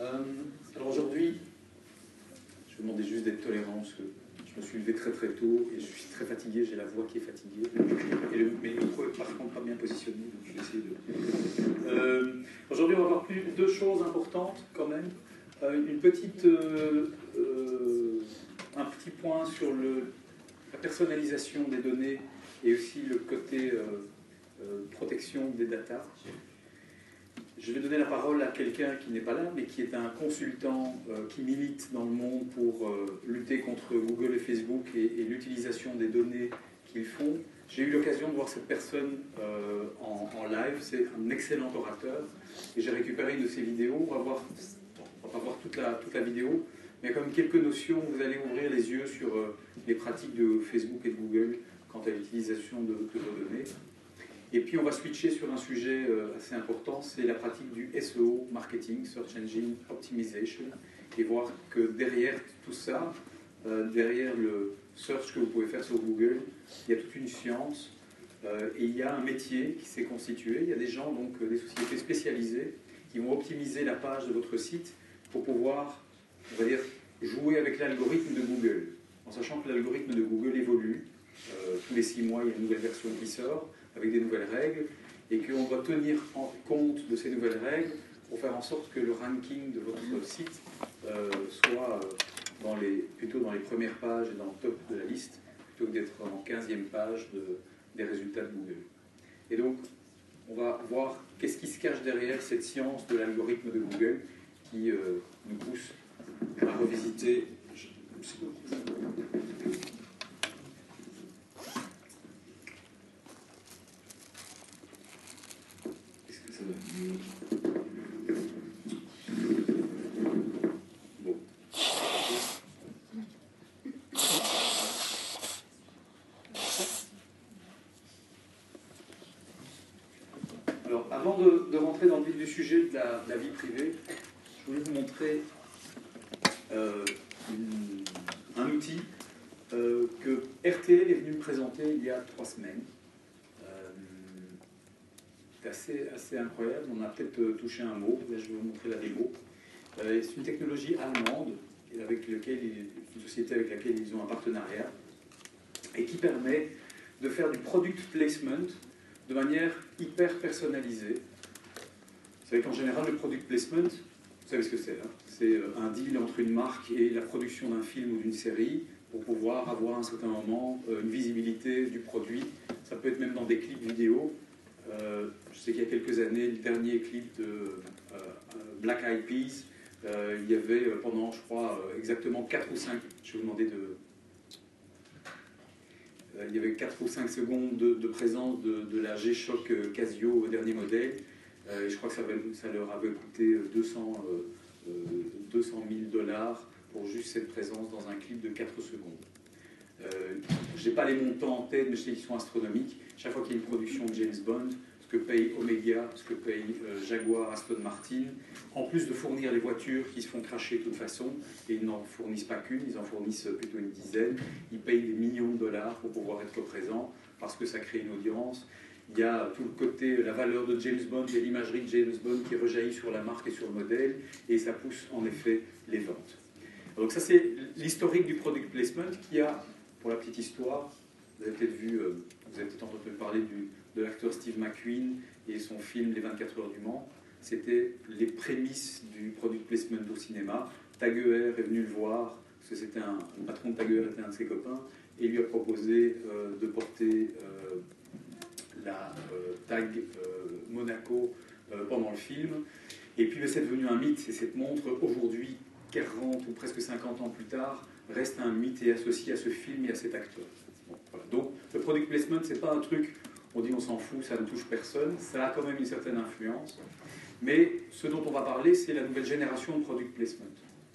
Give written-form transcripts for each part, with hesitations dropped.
Alors aujourd'hui, je vais demander juste d'être tolérant parce que je me suis levé très très tôt et je suis très fatigué, j'ai la voix qui est fatiguée. Et mais le micro est par contre pas bien positionné, donc je vais essayer de... Aujourd'hui, on va voir deux choses importantes quand même. Un petit point sur la personnalisation des données et aussi le côté protection des datas. Je vais donner la parole à quelqu'un qui n'est pas là, mais qui est un consultant qui milite dans le monde pour lutter contre Google et Facebook et l'utilisation des données qu'ils font. J'ai eu l'occasion de voir cette personne en live, c'est un excellent orateur, et j'ai récupéré une de ses vidéos. On va pas voir toute la vidéo, mais il y a quand même quelques notions, vous allez ouvrir les yeux sur les pratiques de Facebook et de Google quant à l'utilisation de vos données. Et puis on va switcher sur un sujet assez important, c'est la pratique du SEO, Marketing, Search Engine Optimization, et voir que derrière tout ça, derrière le search que vous pouvez faire sur Google, il y a toute une science, et il y a un métier qui s'est constitué. Il y a des gens, donc des sociétés spécialisées, qui vont optimiser la page de votre site pour pouvoir, on va dire, jouer avec l'algorithme de Google, en sachant que l'algorithme de Google évolue. Tous les 6 mois, il y a une nouvelle version qui sort, avec des nouvelles règles, et qu'on doit tenir compte de ces nouvelles règles pour faire en sorte que le ranking de votre site soit plutôt dans les premières pages et dans le top de la liste, plutôt que d'être en 15e page des résultats de Google. Et donc, on va voir qu'est-ce qui se cache derrière cette science de l'algorithme de Google qui nous pousse à revisiter... Bon. Alors, avant de rentrer dans le vif du sujet de la vie privée, je voulais vous montrer un outil que RTL est venu me présenter il y a 3 semaines. C'est assez incroyable, on a peut-être touché un mot, là je vais vous montrer la démo. C'est une technologie allemande, une société avec laquelle ils ont un partenariat, et qui permet de faire du product placement de manière hyper personnalisée. Vous savez qu'en général, le product placement, vous savez ce que c'est, hein, c'est un deal entre une marque et la production d'un film ou d'une série pour pouvoir avoir à un certain moment une visibilité du produit. Ça peut être même dans des clips vidéo. Je sais qu'il y a quelques années, le dernier clip de Black Eyed Peas, il y avait pendant, je crois, exactement 4 ou 5, je vais vous demander il y avait 4 ou 5 secondes de présence de la G-Shock Casio au dernier modèle, et je crois que ça leur avait coûté 200 000 $ pour juste cette présence dans un clip de 4 secondes. Je n'ai pas les montants en tête, mais je sais qu'ils sont astronomiques. Chaque fois qu'il y a une production de James Bond, ce que paye Omega, ce que paye Jaguar, Aston Martin, en plus de fournir les voitures qui se font cracher de toute façon, et ils n'en fournissent pas qu'une, ils en fournissent plutôt une dizaine, ils payent des millions de $ pour pouvoir être présents, parce que ça crée une audience. Il y a tout le côté, la valeur de James Bond et l'imagerie de James Bond qui rejaillit sur la marque et sur le modèle, et ça pousse en effet les ventes. Donc ça c'est l'historique du product placement qui a, pour la petite histoire, vous avez peut-être vu, vous avez peut-être entendu parler de l'acteur Steve McQueen et son film Les 24 heures du Mans. C'était les prémices du product placement au cinéma. Tag Heuer est venu le voir, parce que c'était le patron de Tag Heuer était un de ses copains, et lui a proposé de porter la tag Monaco pendant le film. Et puis c'est devenu un mythe, et cette montre, aujourd'hui, 40 ou presque 50 ans plus tard, reste un mythe et associé à ce film et à cet acteur. Bon, voilà. Donc le product placement, c'est pas un truc, on dit on s'en fout, ça ne touche personne, ça a quand même une certaine influence. Mais ce dont on va parler, c'est la nouvelle génération de product placement.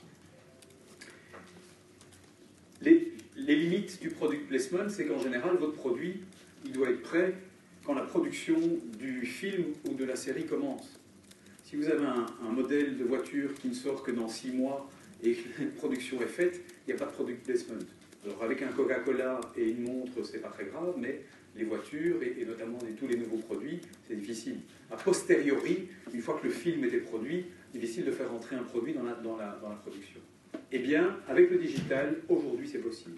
Les limites du product placement, c'est qu'en général, votre produit, il doit être prêt quand la production du film ou de la série commence. Si vous avez un modèle de voiture qui ne sort que dans 6 mois et que la production est faite, il n'y a pas de product placement. Alors avec un Coca-Cola et une montre, c'est pas très grave, mais les voitures et notamment tous les nouveaux produits, c'est difficile. A posteriori, une fois que le film était produit, difficile de faire entrer un produit dans la production. Eh bien, avec le digital, aujourd'hui, c'est possible.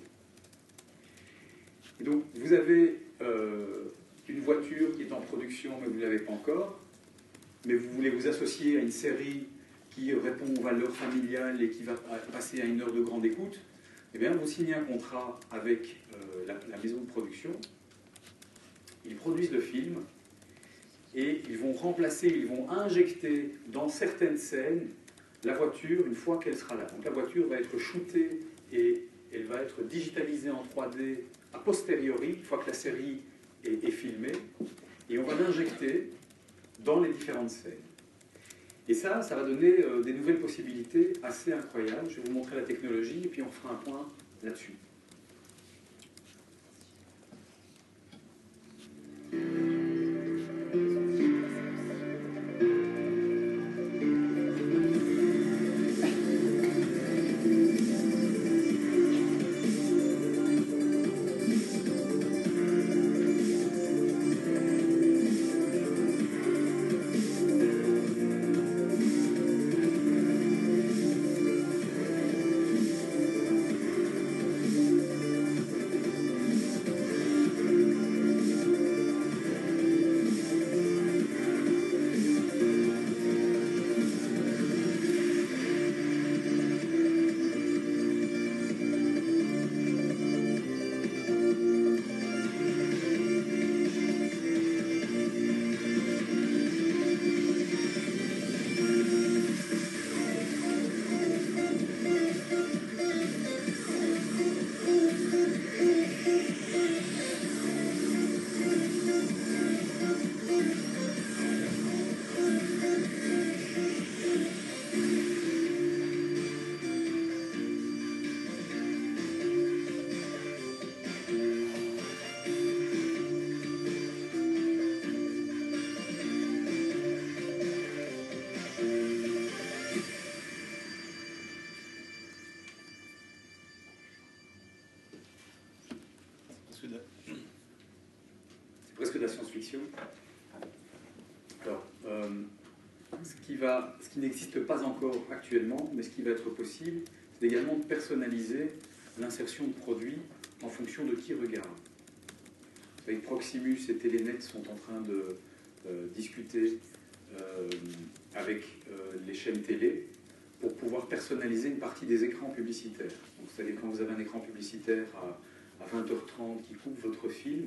Et donc, vous avez une voiture qui est en production, mais vous ne l'avez pas encore, mais vous voulez vous associer à une série qui répond aux valeurs familiales et qui va passer à une heure de grande écoute, eh bien, vous signez un contrat avec la maison de production, ils produisent le film, et ils vont remplacer, ils vont injecter dans certaines scènes la voiture une fois qu'elle sera là. Donc la voiture va être shootée et elle va être digitalisée en 3D a posteriori, une fois que la série est filmée, et on va l'injecter dans les différentes scènes. Et ça va donner des nouvelles possibilités assez incroyables. Je vais vous montrer la technologie et puis on fera un point là-dessus. C'est presque de la science-fiction. Alors, ce qui n'existe pas encore actuellement, mais ce qui va être possible, c'est également de personnaliser l'insertion de produits en fonction de qui regarde. Vous savez que Proximus et Telenet sont en train de discuter avec les chaînes télé pour pouvoir personnaliser une partie des écrans publicitaires. Donc, c'est-à-dire quand vous avez un écran publicitaire à 20h30 qui coupe votre film,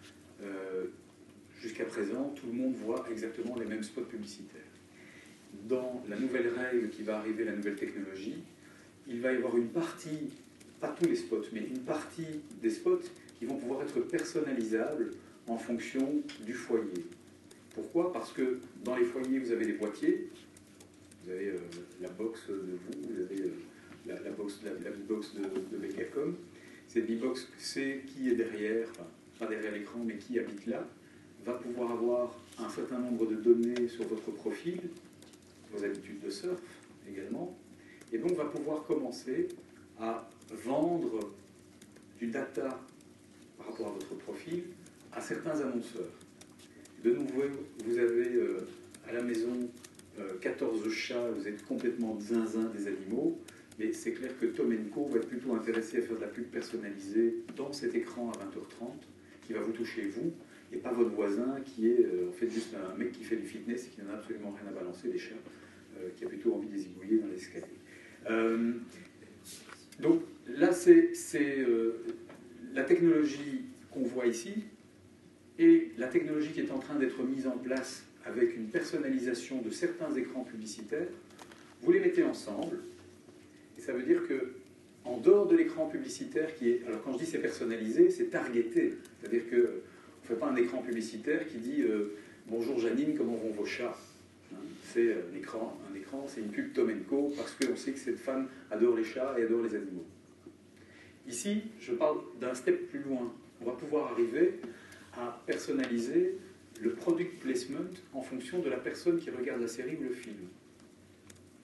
jusqu'à présent, tout le monde voit exactement les mêmes spots publicitaires. Dans la nouvelle règle qui va arriver, la nouvelle technologie, il va y avoir une partie, pas tous les spots, mais une partie des spots qui vont pouvoir être personnalisables en fonction du foyer. Pourquoi? Parce que dans les foyers, vous avez des boîtiers, vous avez la box de vous avez la box de Megacom. Cette B-Box, c'est qui est derrière, enfin, pas derrière l'écran, mais qui habite là, va pouvoir avoir un certain nombre de données sur votre profil, vos habitudes de surf également, et donc va pouvoir commencer à vendre du data par rapport à votre profil à certains annonceurs. De nouveau, vous avez à la maison 14 chats, vous êtes complètement zinzin des animaux, mais c'est clair que Tom & Co va être plutôt intéressé à faire de la pub personnalisée dans cet écran à 20h30, qui va vous toucher vous, et pas votre voisin qui est en fait juste un mec qui fait du fitness et qui n'en a absolument rien à balancer, des chats, qui a plutôt envie de les zigouiller dans l'escalier. Donc là, c'est la technologie qu'on voit ici, et la technologie qui est en train d'être mise en place avec une personnalisation de certains écrans publicitaires, vous les mettez ensemble, et ça veut dire que en dehors de l'écran publicitaire qui est... Alors quand je dis c'est personnalisé, c'est targeté. C'est-à-dire qu'on ne fait pas un écran publicitaire qui dit bonjour Janine, comment vont vos chats? C'est un écran, c'est une pub Tom & Co parce qu'on sait que cette femme adore les chats et adore les animaux. Ici, je parle d'un step plus loin. On va pouvoir arriver à personnaliser le product placement en fonction de la personne qui regarde la série ou le film.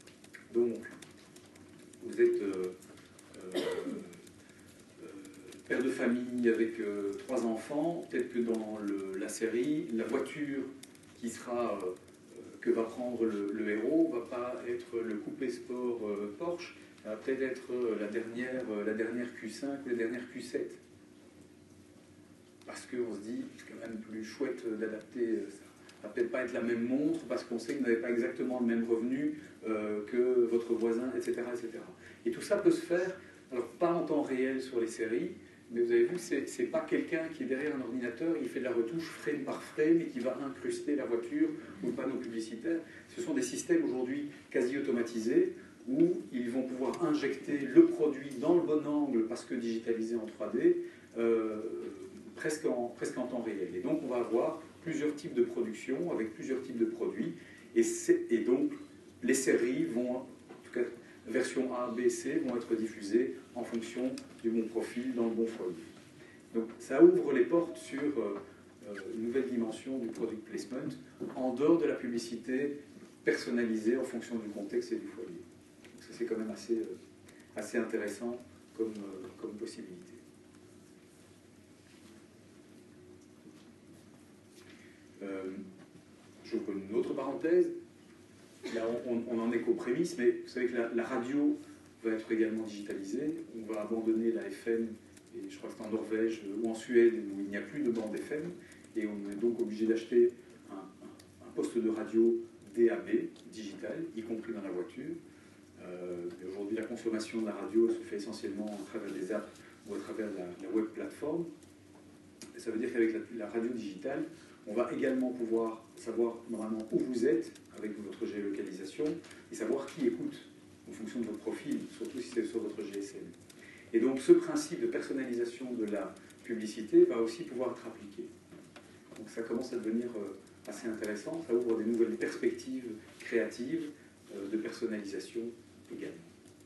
Donc, vous êtes père de famille avec 3 enfants, peut-être que dans la série, la voiture qui sera, que va prendre le héros va pas être le coupé sport Porsche, ça va peut-être être la dernière Q5 ou la dernière Q7. Parce qu'on se dit, c'est quand même plus chouette d'adapter ça. Ça va peut-être pas être la même montre parce qu'on sait que vous n'avez pas exactement le même revenu que votre voisin, etc., etc. Et tout ça peut se faire, alors pas en temps réel sur les séries, mais vous avez vu, c'est pas quelqu'un qui est derrière un ordinateur, il fait de la retouche frame par frame et qui va incruster la voiture ou le panneau publicitaire. Ce sont des systèmes aujourd'hui quasi automatisés où ils vont pouvoir injecter le produit dans le bon angle parce que digitalisé en 3D, presque en temps réel. Et donc on va avoir plusieurs types de production avec plusieurs types de produits. Et donc les séries vont, en tout cas version A, B, C, vont être diffusées en fonction du bon profil dans le bon foyer. Donc ça ouvre les portes sur une nouvelle dimension du product placement en dehors de la publicité personnalisée en fonction du contexte et du foyer. Donc ça c'est quand même assez intéressant comme possibilité. J'ouvre une autre parenthèse. Là, on en est qu'aux prémices, mais vous savez que la radio va être également digitalisée. On va abandonner la FM, et je crois que c'est en Norvège ou en Suède où il n'y a plus de bande FM, et on est donc obligé d'acheter un poste de radio DAB digital, y compris dans la voiture. Aujourd'hui, la consommation de la radio se fait essentiellement à travers des apps ou à travers la web plateforme. Et ça veut dire qu'avec la radio digitale, on va également pouvoir savoir normalement où vous êtes avec votre géolocalisation et savoir qui écoute en fonction de votre profil, surtout si c'est sur votre GSM. Et donc ce principe de personnalisation de la publicité va aussi pouvoir être appliqué. Donc ça commence à devenir assez intéressant, ça ouvre des nouvelles perspectives créatives de personnalisation également.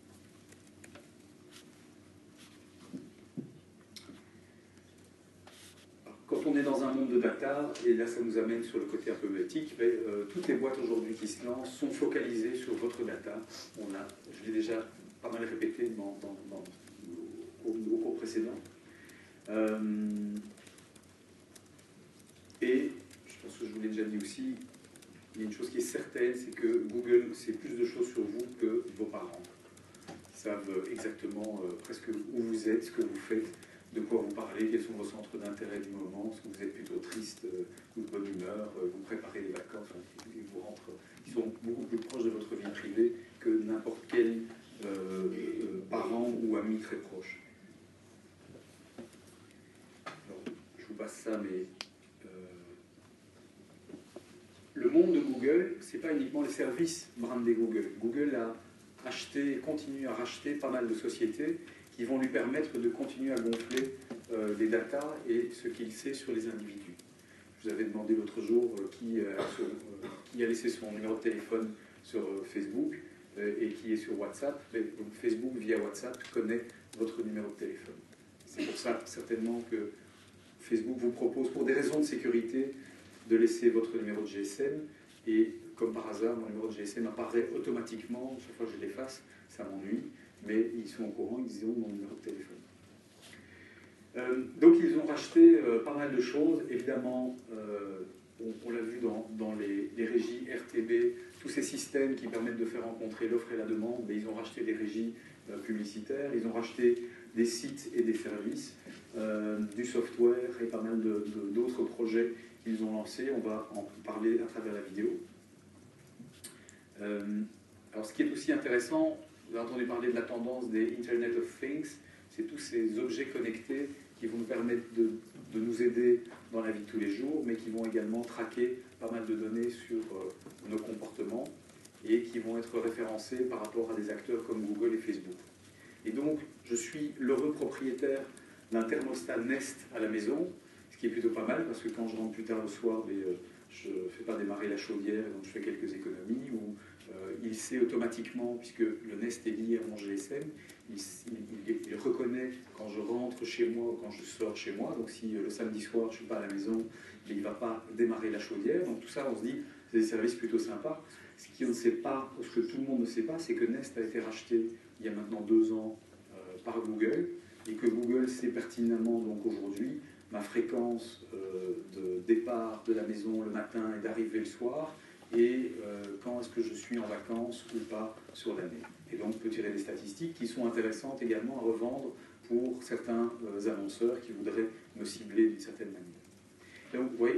Quand on est dans un monde de data, et là ça nous amène sur le côté un peu éthique, mais toutes les boîtes aujourd'hui qui se lancent sont focalisées sur votre data. Je l'ai déjà pas mal répété au cours précédent. Et je pense que je vous l'ai déjà dit aussi, il y a une chose qui est certaine, c'est que Google sait plus de choses sur vous que vos parents. Ils savent exactement presque où vous êtes, ce que vous faites, de quoi vous parlez, quels sont vos centres d'intérêt du moment, est-ce que vous êtes plutôt triste ou de bonne humeur, vous préparez les vacances, ils sont beaucoup plus proches de votre vie privée que n'importe quel parent ou ami très proche. Alors, je vous passe ça, mais le monde de Google, c'est pas uniquement les services brandés Google. Google a acheté, continue à racheter pas mal de sociétés qui vont lui permettre de continuer à gonfler les datas et ce qu'il sait sur les individus. Je vous avais demandé l'autre jour qui a laissé son numéro de téléphone sur Facebook et qui est sur WhatsApp. Donc Facebook, via WhatsApp, connaît votre numéro de téléphone. C'est pour ça, certainement, que Facebook vous propose, pour des raisons de sécurité, de laisser votre numéro de GSM. Et comme par hasard, mon numéro de GSM apparaît automatiquement. Chaque fois que je l'efface, ça m'ennuie. Mais ils sont au courant, ils ont mon numéro de téléphone. Donc ils ont racheté pas mal de choses. Évidemment, on l'a vu dans les régies RTB, tous ces systèmes qui permettent de faire rencontrer l'offre et la demande, mais ils ont racheté des régies publicitaires, ils ont racheté des sites et des services, du software et pas mal d'autres projets qu'ils ont lancés. On va en parler à travers la vidéo. Alors ce qui est aussi intéressant, vous avez entendu parler de la tendance des Internet of Things, c'est tous ces objets connectés qui vont nous permettre de nous aider dans la vie de tous les jours, mais qui vont également traquer pas mal de données sur nos comportements et qui vont être référencés par rapport à des acteurs comme Google et Facebook. Et donc, je suis l'heureux propriétaire d'un thermostat Nest à la maison, ce qui est plutôt pas mal, parce que quand je rentre plus tard le soir, je ne fais pas démarrer la chaudière, donc je fais quelques économies, ou il sait automatiquement, puisque le Nest est lié à mon GSM, il reconnaît quand je rentre chez moi ou quand je sors chez moi. Donc si le samedi soir je ne suis pas à la maison, mais il ne va pas démarrer la chaudière. Donc tout ça, on se dit, c'est des services plutôt sympas. Ce qu'on ne sait pas, ce que tout le monde ne sait pas, c'est que Nest a été racheté il y a maintenant 2 ans par Google. et que Google sait pertinemment donc aujourd'hui ma fréquence de départ de la maison le matin et d'arrivée le soir, et quand est-ce que je suis en vacances ou pas sur l'année. Et donc peut tirer des statistiques qui sont intéressantes également à revendre pour certains annonceurs qui voudraient me cibler d'une certaine manière. Donc, oui.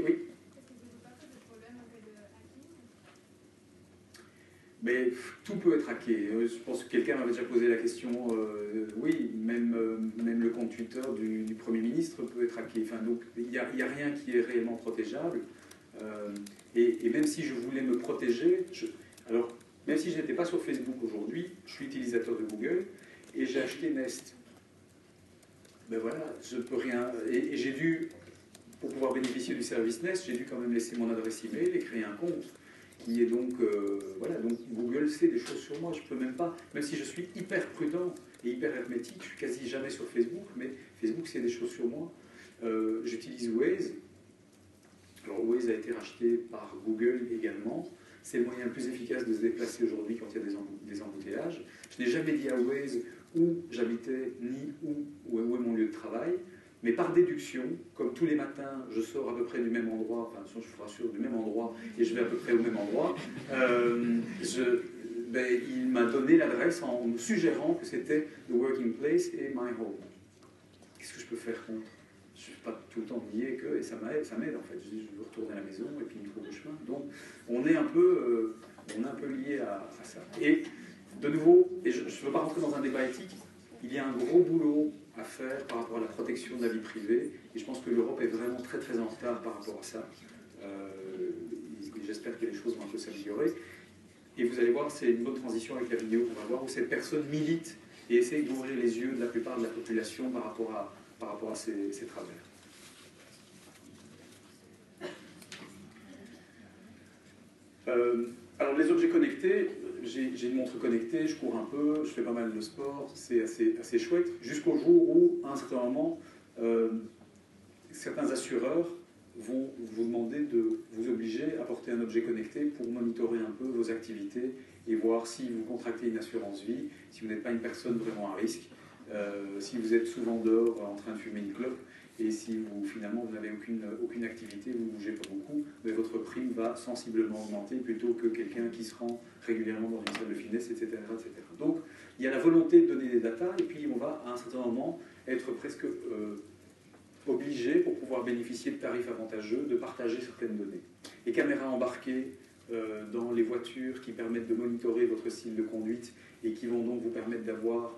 Mais tout peut être hacké. Je pense que quelqu'un m'avait déjà posé la question, oui, même le compte Twitter du Premier ministre peut être hacké. Enfin, donc il n'y a rien qui est réellement protégeable. Et même si je voulais me protéger, alors même si je n'étais pas sur Facebook aujourd'hui, je suis utilisateur de Google et j'ai acheté Nest. Ben voilà, je ne peux rien. Et j'ai dû, pour pouvoir bénéficier du service Nest, j'ai dû quand même laisser mon adresse email et créer un compte. Qui est donc, voilà, donc Google sait des choses sur moi, je peux même pas, même si je suis hyper prudent et hyper hermétique, je suis quasi jamais sur Facebook, mais Facebook sait des choses sur moi. J'utilise Waze. Alors Waze a été racheté par Google également. C'est le moyen le plus efficace de se déplacer aujourd'hui quand il y a des embouteillages. Je n'ai jamais dit à Waze où j'habitais, ni où est mon lieu de travail. Mais par déduction, comme tous les matins, je sors à peu près du même endroit, enfin, je vous rassure, du même endroit, et je vais à peu près au même endroit, il m'a donné l'adresse en me suggérant que c'était the working place et my home. Qu'est-ce que je peux faire contre? Je ne suis pas tout le temps lié que, et ça m'aide en fait. Je dis, je veux retourner à la maison et puis il me trouve le chemin. Donc, on est un peu lié à ça. Et de nouveau, et je ne veux pas rentrer dans un débat éthique, il y a un gros boulot à faire par rapport à la protection de la vie privée, et je pense que l'Europe est vraiment très très en retard par rapport à ça. Et j'espère que les choses vont un peu s'améliorer. Et vous allez voir, c'est une bonne transition avec la vidéo qu'on va voir, où cette personne milite et essaye d'ouvrir les yeux de la plupart de la population par rapport à ces travers. Alors les objets connectés, j'ai une montre connectée, je cours un peu, je fais pas mal de sport, c'est assez chouette, jusqu'au jour où, à un certain moment, certains assureurs vont vous demander de vous obliger à porter un objet connecté pour monitorer un peu vos activités et voir si vous contractez une assurance vie, si vous n'êtes pas une personne vraiment à risque, si vous êtes souvent dehors en train de fumer une clope, et si finalement vous n'avez aucune activité, vous ne bougez pas beaucoup, mais votre prime va sensiblement augmenter plutôt que quelqu'un qui se rend régulièrement dans une salle de fitness, etc., etc. Donc il y a la volonté de donner des datas, et puis on va à un certain moment être presque obligé, pour pouvoir bénéficier de tarifs avantageux, de partager certaines données. Les caméras embarquées dans les voitures qui permettent de monitorer votre style de conduite et qui vont donc vous permettre d'avoir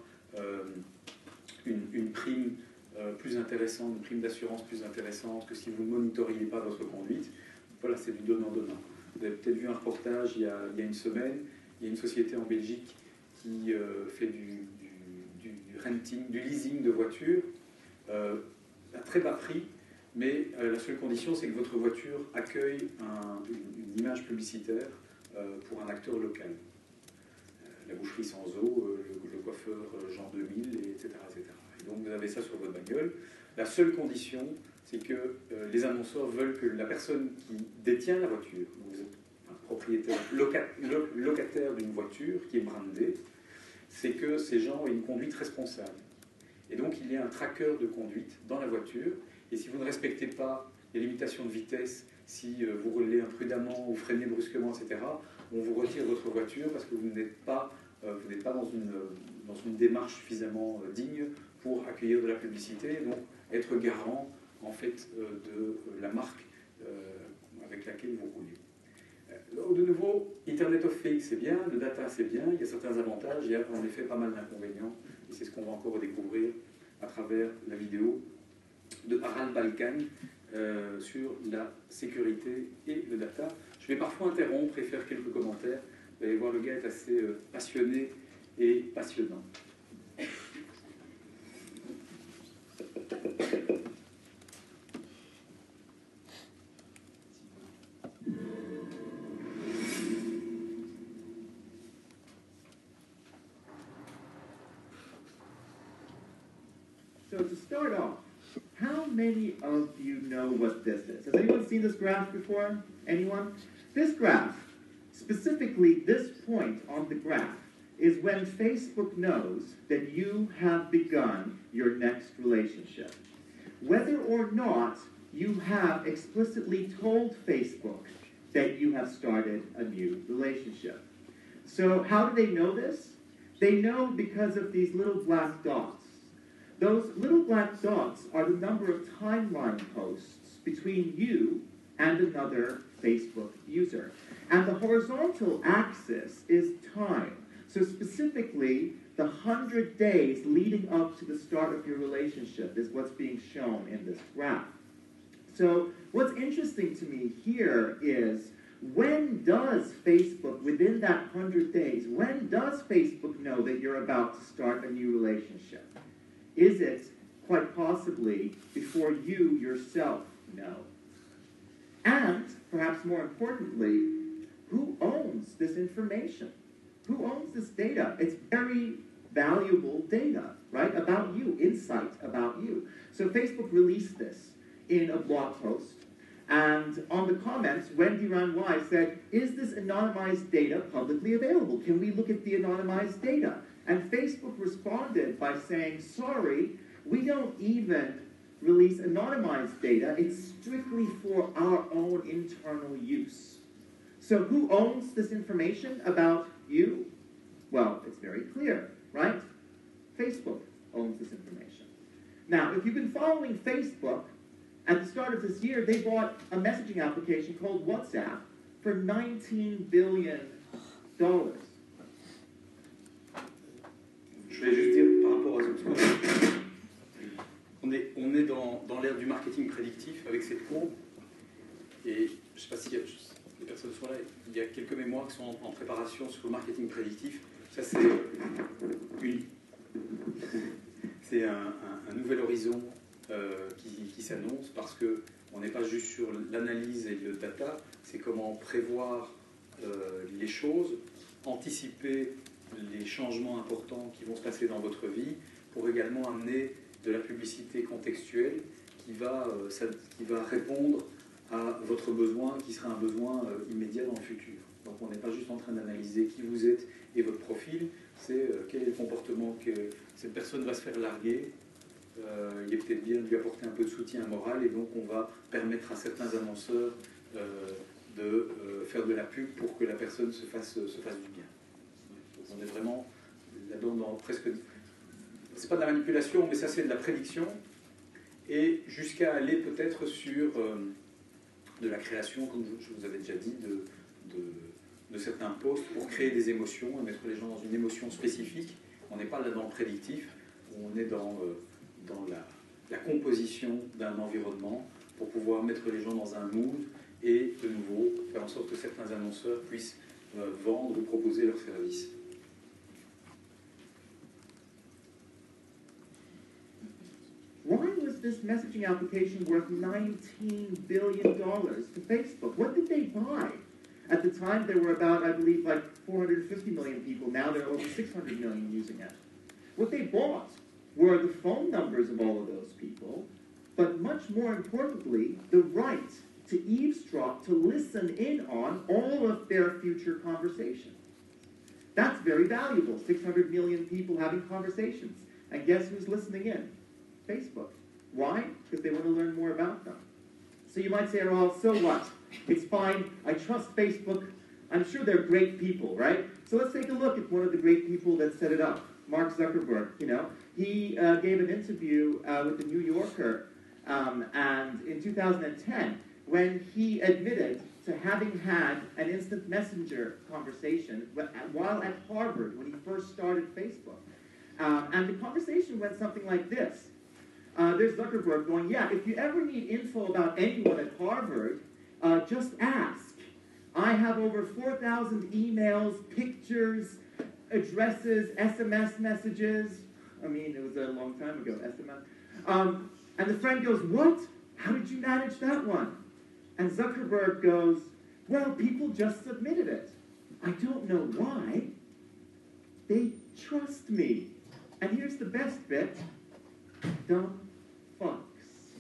une prime plus intéressante, une prime d'assurance plus intéressante que si vous ne monitoriez pas votre conduite. Voilà, c'est du donnant-donnant. Vous avez peut-être vu un reportage il y a une semaine, il y a une société en Belgique qui fait du renting, du leasing de voitures à très bas prix, mais la seule condition, c'est que votre voiture accueille une image publicitaire pour un acteur local. La boucherie sans eau, le coiffeur Jean 2000, etc., etc. Et donc vous avez ça sur votre bagnole. La seule condition, c'est que les annonceurs veulent que la personne qui détient la voiture, vous êtes un propriétaire, locataire d'une voiture qui est brandée, c'est que ces gens aient une conduite responsable. Et donc il y a un tracker de conduite dans la voiture, et si vous ne respectez pas les limitations de vitesse, si vous roulez imprudemment ou freinez brusquement, etc., on vous retire votre voiture parce que vous n'êtes pas dans une démarche suffisamment digne pour accueillir de la publicité, donc être garant en fait de la marque avec laquelle vous roulez. De nouveau, Internet of Things c'est bien, le data c'est bien, il y a certains avantages, il y a en effet pas mal d'inconvénients, et c'est ce qu'on va encore découvrir à travers la vidéo de Harald Balkan sur la sécurité et le data. Je vais parfois interrompre et faire quelques commentaires. Vous allez voir, le gars est assez passionné et passionnant. So to start off, how many of you know what this is? Has anyone seen this graph before? Anyone? This graph, specifically this point on the graph, is when Facebook knows that you have begun your next relationship. Whether or not you have explicitly told Facebook that you have started a new relationship. So how do they know this? They know because of these little black dots. Those little black dots are the number of timeline posts between you and another Facebook user. And the horizontal axis is time. So specifically, the 100 days leading up to the start of your relationship is what's being shown in this graph. So what's interesting to me here is, when does Facebook, within that 100 days, when does Facebook know that you're about to start a new relationship? Is it, quite possibly, before you yourself know? And, perhaps more importantly, who owns this information? Who owns this data? It's very valuable data, right, about you, insight about you. So Facebook released this in a blog post, and on the comments, Wendy Ranwai said, is this anonymized data publicly available? Can we look at the anonymized data? And Facebook responded by saying, sorry, we don't even release anonymized data. It's strictly for our own internal use. So who owns this information about you? Well, it's very clear, right? Facebook owns this information. Now, if you've been following Facebook, at the start of this year, they bought a messaging application called WhatsApp for $19 billion. Je vais juste dire par rapport à ce que on est dans l'ère du marketing prédictif avec cette courbe. Et je ne sais pas si les personnes sont là. Il y a quelques mémoires qui sont en préparation sur le marketing prédictif. Ça, c'est un nouvel horizon qui s'annonce, parce qu'on n'est pas juste sur l'analyse et le data, c'est comment prévoir les choses, anticiper les changements importants qui vont se passer dans votre vie, pour également amener de la publicité contextuelle qui va répondre à votre besoin, qui sera un besoin immédiat dans le futur. Donc on n'est pas juste en train d'analyser qui vous êtes et votre profil, c'est quel est le comportement que cette personne va se faire larguer. Il est peut-être bien de lui apporter un peu de soutien moral, et donc on va permettre à certains annonceurs de faire de la pub pour que la personne se fasse du bien. Donc on est vraiment là-dedans dans presque... C'est pas de la manipulation, mais ça c'est de la prédiction, et jusqu'à aller peut-être sur de la création, comme je vous avais déjà dit, de certains posts pour créer des émotions et mettre les gens dans une émotion spécifique. On n'est pas là dans le prédictif, on est dans la composition d'un environnement pour pouvoir mettre les gens dans un mood et de nouveau faire en sorte que certains annonceurs puissent vendre ou proposer leurs services. Why was this messaging application worth $19 billion to Facebook? What did they buy? At the time, there were about, I believe, like 450 million people. Now there are over 600 million using it. What they bought were the phone numbers of all of those people, but much more importantly, the right to eavesdrop, to listen in on all of their future conversations. That's very valuable, 600 million people having conversations. And guess who's listening in? Facebook. Why? Because they want to learn more about them. So you might say, well, so what? It's fine. I trust Facebook. I'm sure they're great people, right? So let's take a look at one of the great people that set it up, Mark Zuckerberg. You know, he gave an interview with the New Yorker, and in 2010, when he admitted to having had an instant messenger conversation while at Harvard when he first started Facebook. And the conversation went something like this. There's Zuckerberg going, yeah, if you ever need info about anyone at Harvard, just ask. I have over 4,000 emails, pictures, addresses, SMS messages. I mean, it was a long time ago, SMS. And the friend goes, what? How did you manage that one? And Zuckerberg goes, well, people just submitted it. I don't know why. They trust me. And here's the best bit. Dumb fucks.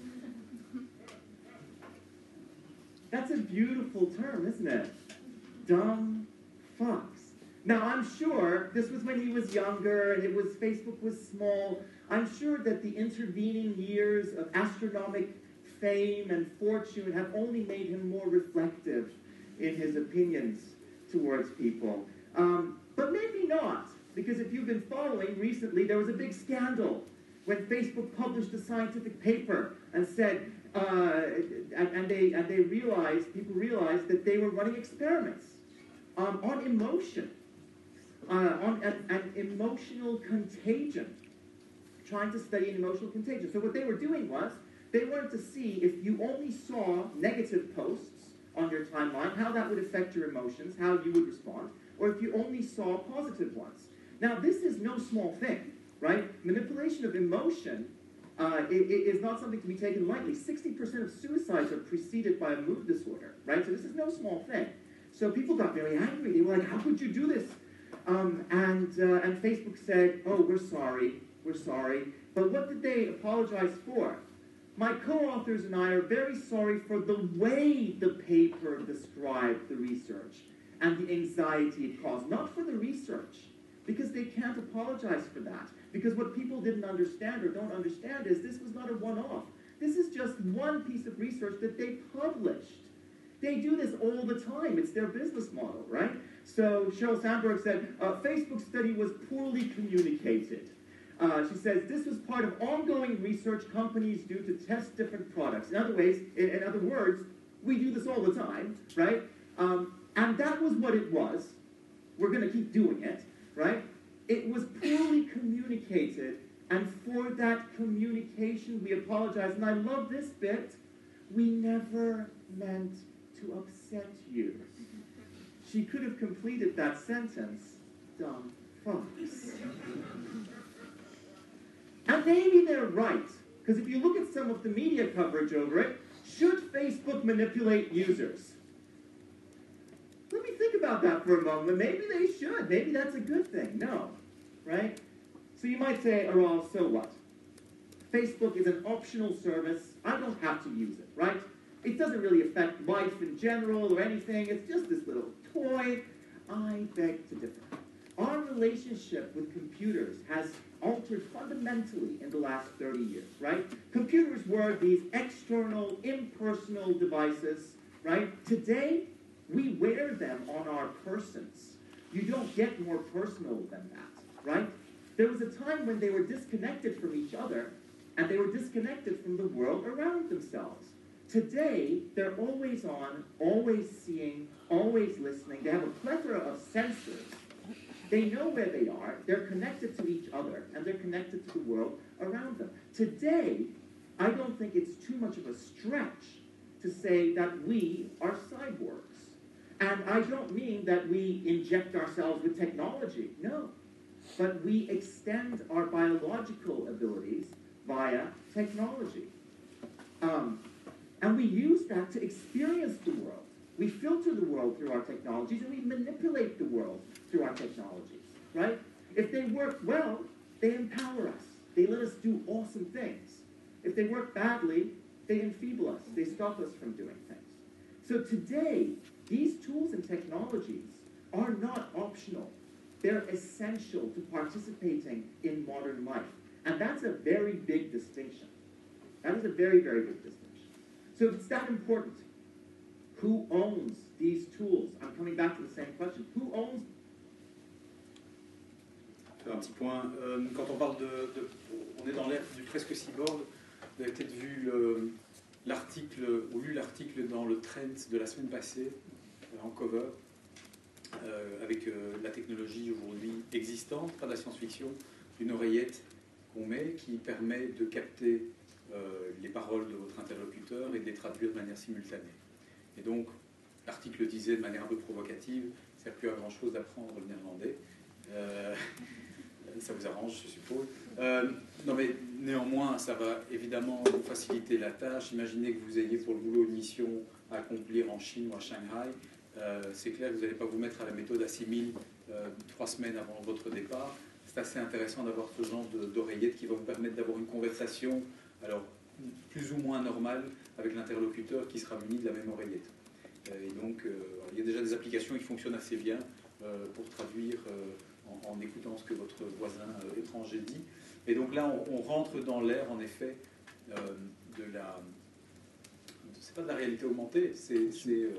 That's a beautiful term, isn't it? Dumb fucks. Now, I'm sure this was when he was younger and Facebook was small. I'm sure that the intervening years of astronomic fame and fortune have only made him more reflective in his opinions towards people. But maybe not, because if you've been following recently, there was a big scandal when Facebook published a scientific paper and said, people realized that they were running experiments on emotion. On an emotional contagion, trying to study an emotional contagion. So what they were doing was, they wanted to see if you only saw negative posts on your timeline, how that would affect your emotions, how you would respond, or if you only saw positive ones. Now, this is no small thing, right? Manipulation of emotion is not something to be taken lightly. 60% of suicides are preceded by a mood disorder, right? So this is no small thing. So people got very angry. They were like, how could you do this? And Facebook said, oh, we're sorry. But what did they apologize for? My co-authors and I are very sorry for the way the paper described the research and the anxiety it caused, not for the research, because they can't apologize for that. Because what people didn't understand or don't understand is this was not a one-off. This is just one piece of research that they published. They do this all the time. It's their business model, right? So Sheryl Sandberg said, Facebook study was poorly communicated. She says, this was part of ongoing research companies do to test different products. In other words, we do this all the time, right? And that was what it was. We're going to keep doing it, right? It was poorly communicated, and for that communication, we apologize. And I love this bit. We never meant to upset you. She could have completed that sentence, dumb fucks. And maybe they're right, because if you look at some of the media coverage over it, should Facebook manipulate users? Let me think about that for a moment. Maybe they should. Maybe that's a good thing. No, right? So you might say, Aral, so what? Facebook is an optional service. I don't have to use it, right? It doesn't really affect life in general or anything. It's just this little toy. I beg to differ. Our relationship with computers has altered fundamentally in the last 30 years, right? Computers were these external, impersonal devices, right? Today, we wear them on our persons. You don't get more personal than that, right? There was a time when they were disconnected from each other, and they were disconnected from the world around themselves. Today, they're always on, always seeing, always listening. They have a plethora of sensors. They know where they are, they're connected to each other, and they're connected to the world around them. Today, I don't think it's too much of a stretch to say that we are cyborgs. And I don't mean that we inject ourselves with technology, no. But we extend our biological abilities via technology. And we use that to experience the world. We filter the world through our technologies, and we manipulate the world through our technologies, right? If they work well, they empower us. They let us do awesome things. If they work badly, they enfeeble us. They stop us from doing things. So today, these tools and technologies are not optional. They're essential to participating in modern life. And that's a very big distinction. That is a very, very big distinction. So if it's that important, who owns these tools? I'm coming back to the same question. Who owns? Un petit point. Quand on parle on est dans l'ère du presque cyborg. Vous avez peut-être vu l'article ou lu l'article dans le Trend de la semaine passée en cover avec la technologie aujourd'hui existante, pas de la science-fiction, une oreillette qu'on met qui permet de capter les paroles de votre interlocuteur et de les traduire de manière simultanée. Et donc, l'article disait de manière un peu provocative, ça ne sert plus à grand-chose d'apprendre le néerlandais. Ça vous arrange, je suppose. Non, mais néanmoins, ça va évidemment vous faciliter la tâche. Imaginez que vous ayez pour le boulot une mission à accomplir en Chine ou à Shanghai. C'est clair que vous n'allez pas vous mettre à la méthode A6000 3 semaines avant votre départ. C'est assez intéressant d'avoir ce genre d'oreillette qui va vous permettre d'avoir une conversation, alors plus ou moins normale, avec l'interlocuteur qui sera muni de la même oreillette. Et donc, il y a déjà des applications qui fonctionnent assez bien. pour traduire en écoutant ce que votre voisin étranger dit. Et donc là, on rentre dans l'ère, en effet, de la... C'est pas de la réalité augmentée, c'est de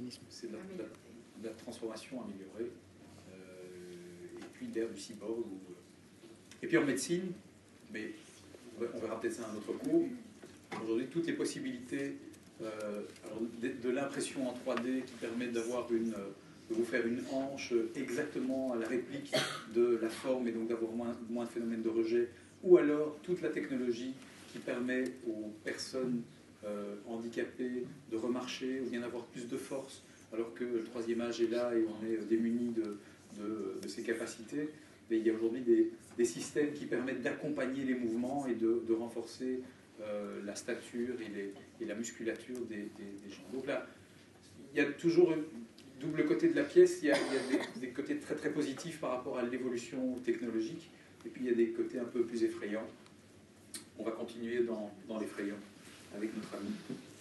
la transformation améliorée. Et puis l'ère du cyborg. Et puis en médecine, mais on verra peut-être ça dans un autre cours, aujourd'hui, toutes les possibilités de l'impression en 3D qui permet d'avoir de vous faire une hanche exactement à la réplique de la forme et donc d'avoir moins de phénomènes de rejet, ou alors toute la technologie qui permet aux personnes handicapées de remarcher ou bien d'avoir plus de force alors que le troisième âge est là et on est démuni de ses capacités. Mais il y a aujourd'hui des systèmes qui permettent d'accompagner les mouvements et de renforcer la stature et la musculature des gens. Donc là, il y a toujours un double côté de la pièce. Il y a des côtés très très positifs par rapport à l'évolution technologique, et puis il y a des côtés un peu plus effrayants. On va continuer dans l'effrayant avec notre ami.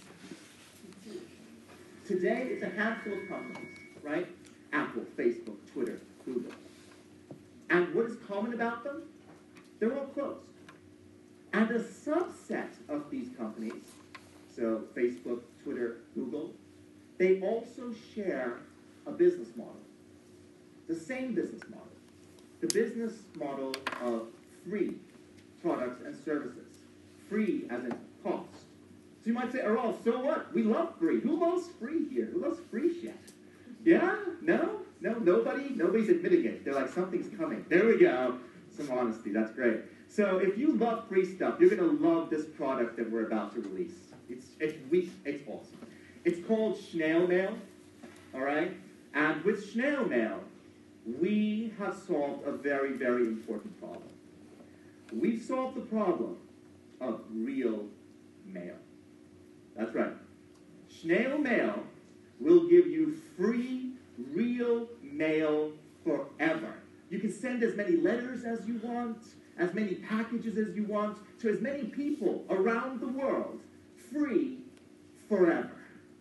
Today, it's a handful of companies, right? Apple, Facebook, Twitter, Google. And what is common about them? They're all closed. And a subset of these companies, so Facebook, Twitter, Google, they also share a business model. The same business model. The business model of free products and services. Free as in cost. So you might say, oh, so what? We love free. Who loves free here? Who loves free shit? Yeah? No? No? Nobody's admitting it. They're like, something's coming. There we go. Some honesty. That's great. So if you love free stuff, you're going to love this product that we're about to release. It's awesome. It's called Snail Mail. All right? And with Snail Mail, we have solved a very, very important problem. We've solved the problem of real mail. That's right. Snail Mail will give you free, real mail forever. You can send as many letters as you want, as many packages as you want, to as many people around the world, free forever.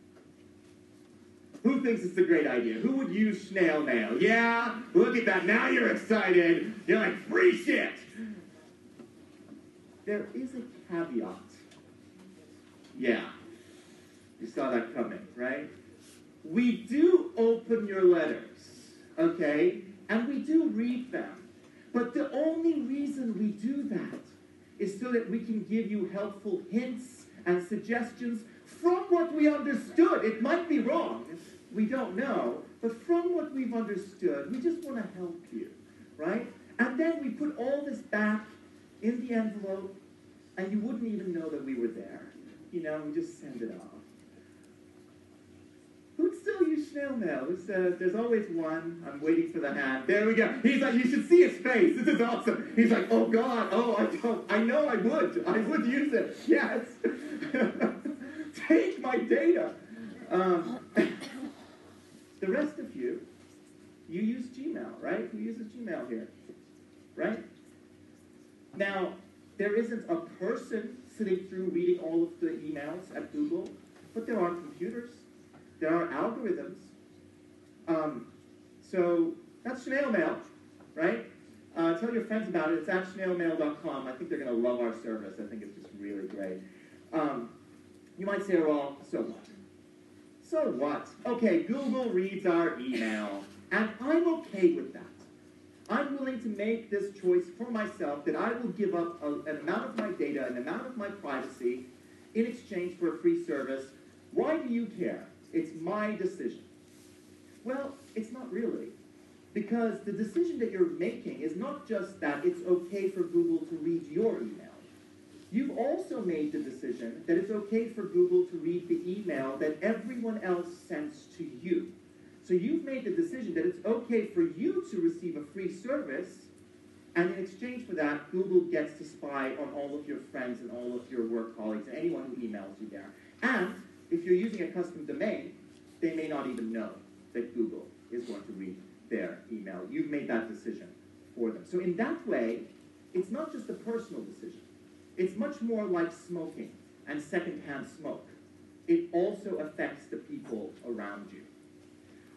Who thinks it's a great idea? Who would use snail mail? Yeah? Look at that. Now you're excited. You're like, free shit. There is a caveat. Yeah. You saw that coming, right? We do open your letters, okay? And we do read them. But the only reason we do that is so that we can give you helpful hints and suggestions from what we understood. It might be wrong. We don't know. But from what we've understood, we just want to help you, right? And then we put all this back in the envelope, and you wouldn't even know that we were there. You know, we just send it off. Who'd still use snail mail? Who says, there's always one. I'm waiting for the hand. There we go. He's like, you should see his face. This is awesome. He's like, oh, God. Oh, I know I would. I would use it. Yes. Take my data. The rest of you use Gmail, right? Who uses Gmail here? Right? Now, there isn't a person sitting through reading all of the emails at Google, but there are computers. There are algorithms. So that's snail mail, right? Tell your friends about it. It's at snailmail.com. I think they're going to love our service. I think it's just really great. You might say, well, so what? So what? Okay, Google reads our email, and I'm okay with that. I'm willing to make this choice for myself that I will give up an amount of my data, an amount of my privacy in exchange for a free service. Why do you care? It's my decision. Well, it's not really. Because the decision that you're making is not just that it's okay for Google to read your email. You've also made the decision that it's okay for Google to read the email that everyone else sends to you. So you've made the decision that it's okay for you to receive a free service, and in exchange for that, Google gets to spy on all of your friends and all of your work colleagues and anyone who emails you there. And if you're using a custom domain, they may not even know that Google is going to read their email. You've made that decision for them. So in that way, it's not just a personal decision. It's much more like smoking and secondhand smoke. It also affects the people around you.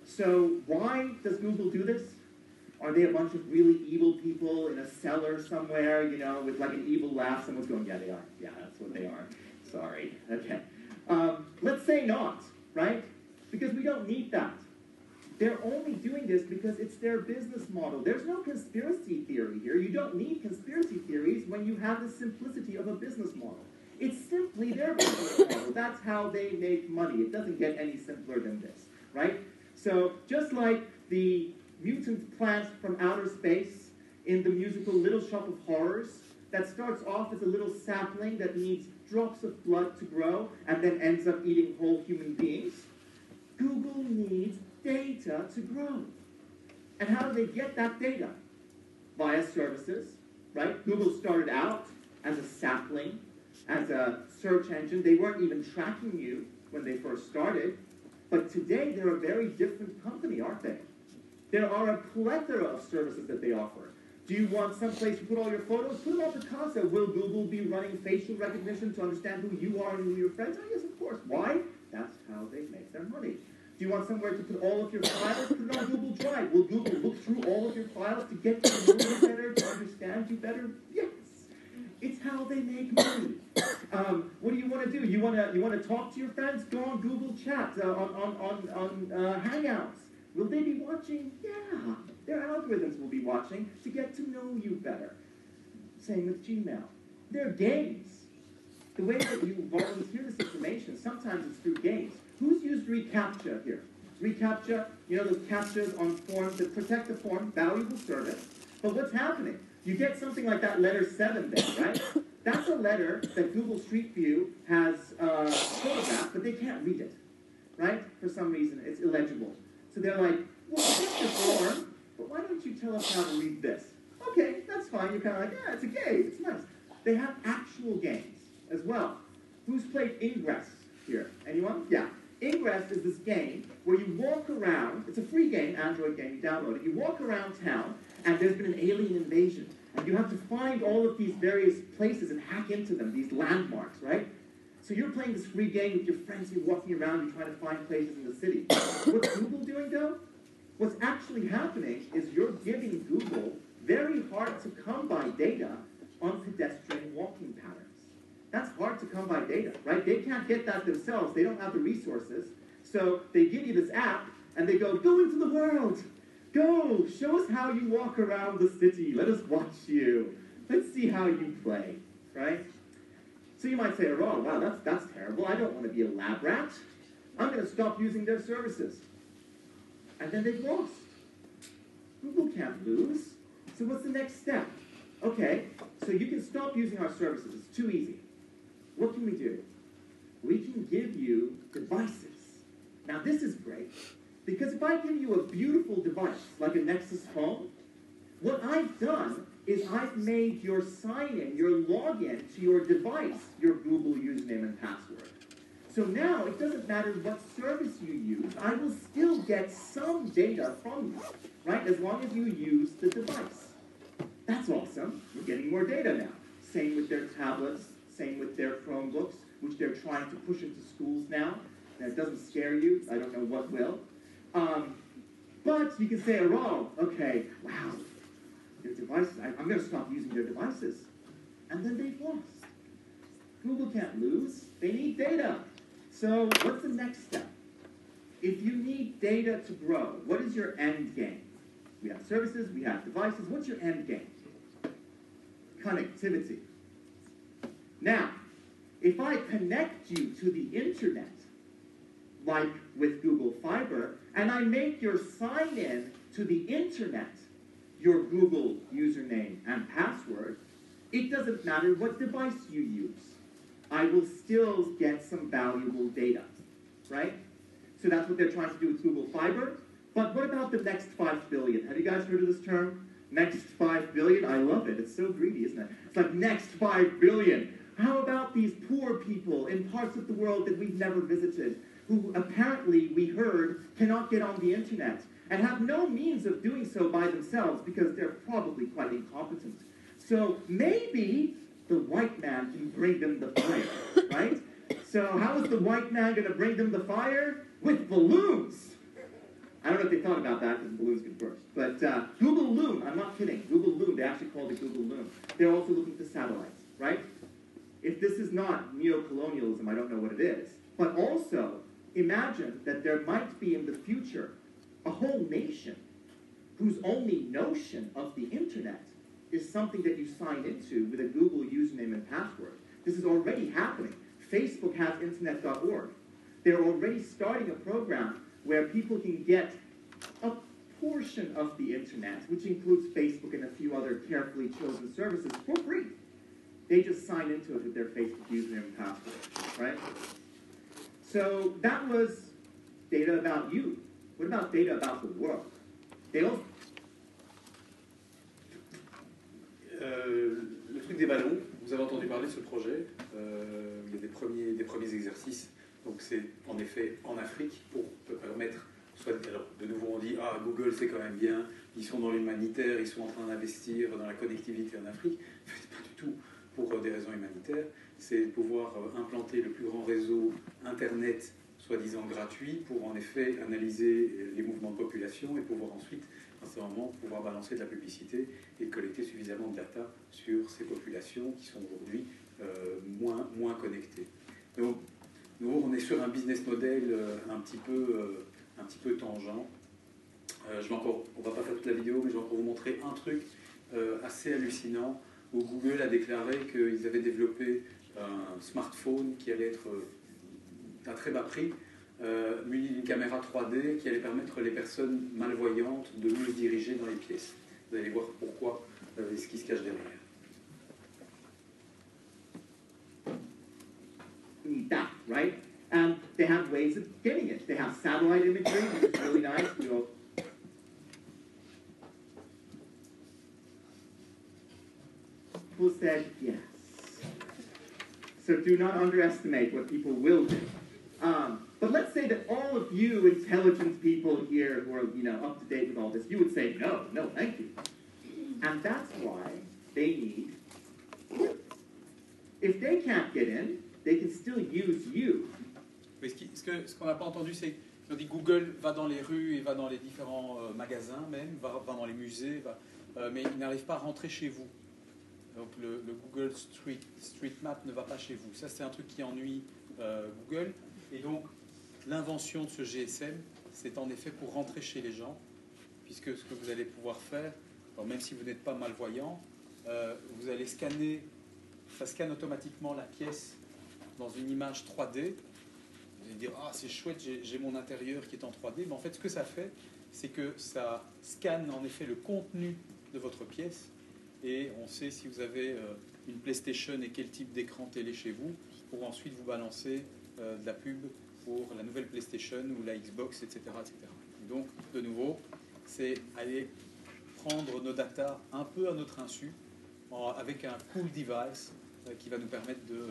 So why does Google do this? Are they a bunch of really evil people in a cellar somewhere, you know, with like an evil laugh? Someone's going, yeah, they are. Yeah, that's what they are. Sorry. Okay. Let's say not, right? Because we don't need that. They're only doing this because it's their business model. There's no conspiracy theory here. You don't need conspiracy theories when you have the simplicity of a business model. It's simply their business model. That's how they make money. It doesn't get any simpler than this, right? So just like the mutant plant from outer space in the musical Little Shop of Horrors that starts off as a little sapling that needs drops of blood to grow and then ends up eating whole human beings, Google needs data to grow. And how do they get that data? Via services, right? Google started out as a sapling, as a search engine. They weren't even tracking you when they first started. But today, they're a very different company, aren't they? There are a plethora of services that they offer. Do you want someplace to put all your photos? Put them on Picasa. Will Google be running facial recognition to understand who you are and who your friends are? Yes, of course. Why? That's how they make their money. Do you want somewhere to put all of your files? Put it on Google Drive. Will Google look through all of your files to get to know you better, to understand you better? Yes. It's how they make money. What do you want to do? You want to talk to your friends? Go on Google Chat, on Hangouts. Will they be watching? Yeah. Their algorithms will be watching to get to know you better. Same with Gmail. There are games. The way that you volunteer this information, sometimes it's through games. Who's used reCAPTCHA here? reCAPTCHA, you know, those CAPTCHAs on forms that protect the form, valuable service. But what's happening? You get something like that letter 7 there, right? That's a letter that Google Street View has photographed, but they can't read it, right? For some reason, it's illegible. So they're like, well, it's the form, but why don't you tell us how to read this? Okay, that's fine. You're kind of like, yeah, it's a game. It's nice. They have actual games as well. Who's played Ingress here? Anyone? Yeah. Ingress is this game where you walk around. It's a free game, Android game. You download it. You walk around town, and there's been an alien invasion. And you have to find all of these various places and hack into them, these landmarks, right? So you're playing this free game with your friends. You're walking around. You're trying to find places in the city. What's Google doing, though? What's actually happening is you're giving Google very hard-to-come-by data on pedestrian walking patterns. That's hard to come by data, right? They can't get that themselves. They don't have the resources. So they give you this app, and they go into the world. Go, show us how you walk around the city. Let us watch you. Let's see how you play, right? So you might say, oh, wow, that's terrible. I don't want to be a lab rat. I'm going to stop using their services. And then they've lost. Google can't lose. So what's the next step? Okay, so you can stop using our services. It's too easy. What can we do? We can give you devices. Now this is great, because if I give you a beautiful device, like a Nexus phone, what I've done is I've made your sign-in, your login to your device, your Google username and password. So now it doesn't matter what service you use, I will still get some data from you, right? As long as you use the device. That's awesome. We're getting more data now. Same with their tablets, same with their Chromebooks, which they're trying to push into schools now. And it doesn't scare you. I don't know what will. But you can say, oh, okay, wow, their devices, I'm going to stop using their devices. And then they've lost. Google can't lose. They need data. So what's the next step? If you need data to grow, what is your end game? We have services, we have devices. What's your end game? Connectivity. Now, if I connect you to the internet, like with Google Fiber, and I make your sign-in to the internet your Google username and password, it doesn't matter what device you use. I will still get some valuable data, right? So that's what they're trying to do with Google Fiber. But what about the next 5 billion? Have you guys heard of this term? Next 5 billion? I love it. It's so greedy, isn't it? It's like next 5 billion. How about these poor people in parts of the world that we've never visited, who apparently, we heard, cannot get on the internet and have no means of doing so by themselves because they're probably quite incompetent. So maybe the white man can bring them the fire, right? So how is the white man going to bring them the fire? With balloons. I don't know if they thought about that because balloons can burst. But Google Loon, I'm not kidding. Google Loon, they actually called it Google Loon. They're also looking for satellites, right? If this is not neo-colonialism, I don't know what it is. But also, imagine that there might be in the future a whole nation whose only notion of the internet is something that you sign into with a Google username and password. This is already happening. Facebook has internet.org. They're already starting a program where people can get a portion of the internet, which includes Facebook and a few other carefully chosen services, for free. They just sign into it with their Facebook username and password, right? So that was data about you. What about data about the world? They also... Le truc des ballons, vous avez entendu parler de ce projet. Il y a des premiers exercices. Donc c'est en effet en Afrique pour permettre, alors de nouveau on dit ah Google c'est quand même bien, ils sont dans l'humanitaire, ils sont en train d'investir dans la connectivité en Afrique. En fait, pas du tout pour des raisons humanitaires. C'est pouvoir implanter le plus grand réseau internet soi-disant gratuit pour en effet analyser les mouvements de population et pouvoir ensuite à ce moment pouvoir balancer de la publicité et de collecter suffisamment de data sur ces populations qui sont aujourd'hui moins connectées. Donc, nous, on est sur un business model un petit peu tangent. On ne va pas faire toute la vidéo, mais je vais encore vous montrer un truc assez hallucinant où Google a déclaré qu'ils avaient développé un smartphone qui allait être à très bas prix, muni d'une caméra 3D qui allait permettre les personnes malvoyantes de mieux se diriger dans les pièces. Vous allez voir pourquoi et ce qui se cache derrière. That, right? And they have ways of getting it. They have satellite imagery, which is really nice. People said yes. So do not underestimate what people will do. But let's say that all of you intelligent people here who are up to date with all this, you would say no, thank you. And that's why they need you. If they can't get in, they can still use you. Oui, ce qu'on n'a pas entendu, c'est qu'on dit Google va dans les rues et va dans les différents magasins même, va dans les musées, mais il n'arrive pas à rentrer chez vous. Donc le Google Street Map ne va pas chez vous. Ça, c'est un truc qui ennuie Google. Et donc, l'invention de ce GSM, c'est en effet pour rentrer chez les gens, puisque ce que vous allez pouvoir faire, alors même si vous n'êtes pas malvoyant, vous allez scanner, ça scanne automatiquement la pièce dans une image 3D. Vous allez dire, ah c'est chouette, j'ai mon intérieur qui est en 3D. Mais en fait, ce que ça fait, c'est que ça scanne en effet le contenu de votre pièce. Et on sait si vous avez une PlayStation et quel type d'écran télé chez vous, pour ensuite vous balancer de la pub pour la nouvelle PlayStation ou la Xbox, etc. etc. Et donc, de nouveau, c'est aller prendre nos datas un peu à notre insu, avec un cool device qui va nous permettre de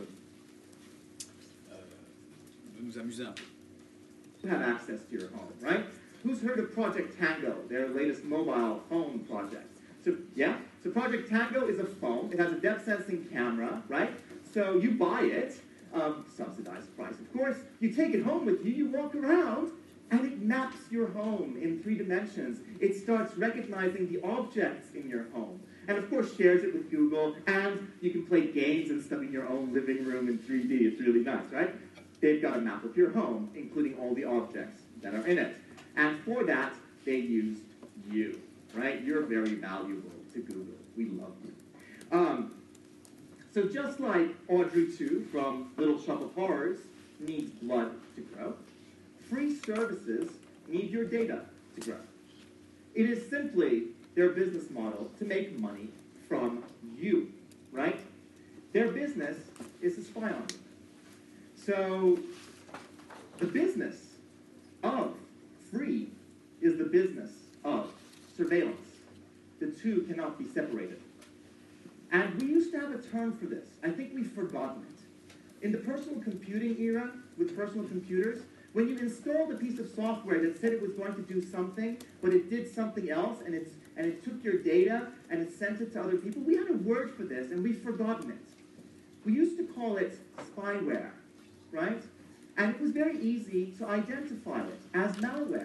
nous amuser un peu. You have access to your home, right? Who's heard of Project Tango, their latest mobile phone project? So, yeah? So Project Tango is a phone. It has a depth sensing camera, right? So you buy it, subsidized price, of course. You take it home with you, you walk around, and it maps your home in 3 dimensions. It starts recognizing the objects in your home. And of course shares it with Google, and you can play games and stuff in your own living room in 3D. It's really nice, right? They've got a map of your home, including all the objects that are in it. And for that, they used you, right? You're very valuable to Google. We love you. So just like Audrey 2 from Little Shop of Horrors needs blood to grow, free services need your data to grow. It is simply their business model to make money from you, right? Their business is to spy on you. So the business of free is the business of surveillance. The two cannot be separated. And we used to have a term for this. I think we've forgotten it. In the personal computing era, with personal computers, when you installed a piece of software that said it was going to do something, but it did something else, and it took your data and it sent it to other people, we had a word for this, and we've forgotten it. We used to call it spyware, right? And it was very easy to identify it as malware.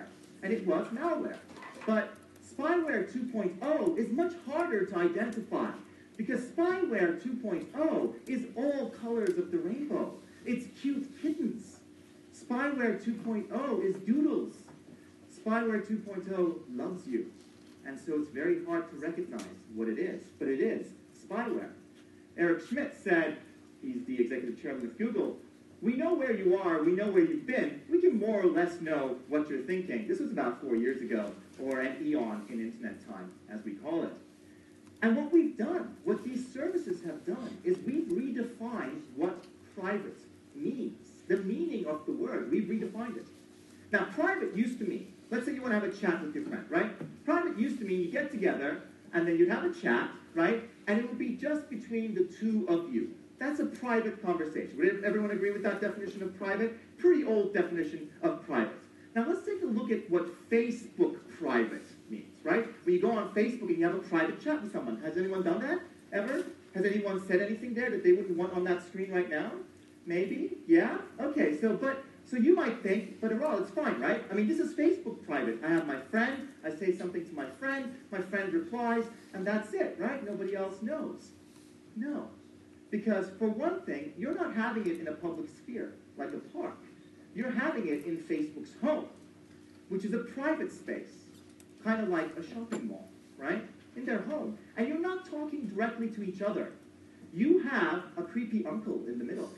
and it was malware. But spyware 2.0 is much harder to identify, because spyware 2.0 is all colors of the rainbow. It's cute kittens. Spyware 2.0 is doodles. Spyware 2.0 loves you. And so it's very hard to recognize what it is. But it is spyware. Eric Schmidt said, he's the executive chairman of Google, we know where you are, we know where you've been, we can more or less know what you're thinking. This was about 4 years ago, or an eon in internet time, as we call it. And what we've done, what these services have done, is we've redefined what private means. The meaning of the word, we've redefined it. Now, private used to mean, let's say you want to have a chat with your friend, right? Private used to mean you get together, and then you'd have a chat, right? And it would be just between the two of you. That's a private conversation. Would everyone agree with that definition of private? Pretty old definition of private. Now let's take a look at what Facebook private means, right? When you go on Facebook and you have a private chat with someone. Has anyone done that ever? Has anyone said anything there that they wouldn't want on that screen right now? Maybe? Yeah? Okay, so you might think, but Aral, it's fine, right? I mean, this is Facebook private. I have my friend, I say something to my friend replies, and that's it, right? Nobody else knows. No. Because for one thing, you're not having it in a public sphere, like a park. You're having it in Facebook's home, which is a private space, kind of like a shopping mall, right? In their home. And you're not talking directly to each other. You have a creepy uncle in the middle.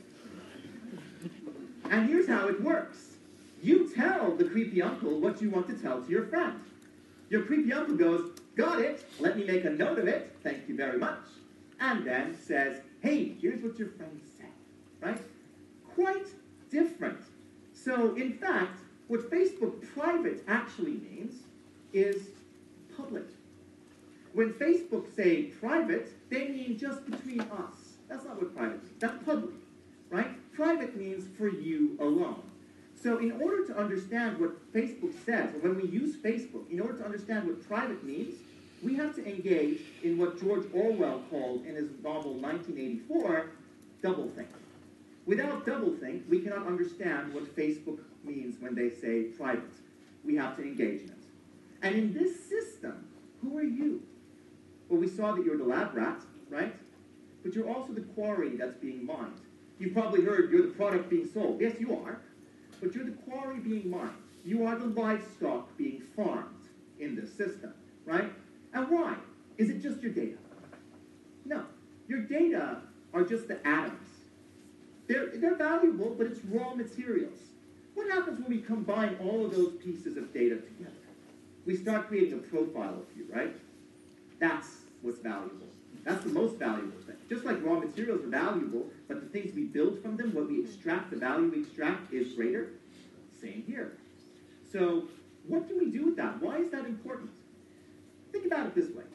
And here's how it works. You tell the creepy uncle what you want to tell to your friend. Your creepy uncle goes, got it, let me make a note of it, thank you very much. And then says, hey, here's what your friend said, right? Quite different. So, in fact, what Facebook private actually means is public. When Facebook say private, they mean just between us. That's not what private means. That's public, right? Private means for you alone. So in order to understand what Facebook says, or when we use Facebook, in order to understand what private means, we have to engage in what George Orwell called in his novel 1984, doublethink. Without doublethink, we cannot understand what Facebook means when they say private. We have to engage in it. And in this system, who are you? Well, we saw that you're the lab rat, right? But you're also the quarry that's being mined. You've probably heard you're the product being sold. Yes, you are. But you're the quarry being mined. You are the livestock being farmed in this system, right? And why? Is it just your data? No. Your data are just the atoms. They're valuable, but it's raw materials. What happens when we combine all of those pieces of data together? We start creating a profile of you, right? That's what's valuable. That's the most valuable thing. Just like raw materials are valuable, but the things we build from them, what we extract, the value we extract is greater. Same here. So what can we do with that? Why is that important? Think about it this way.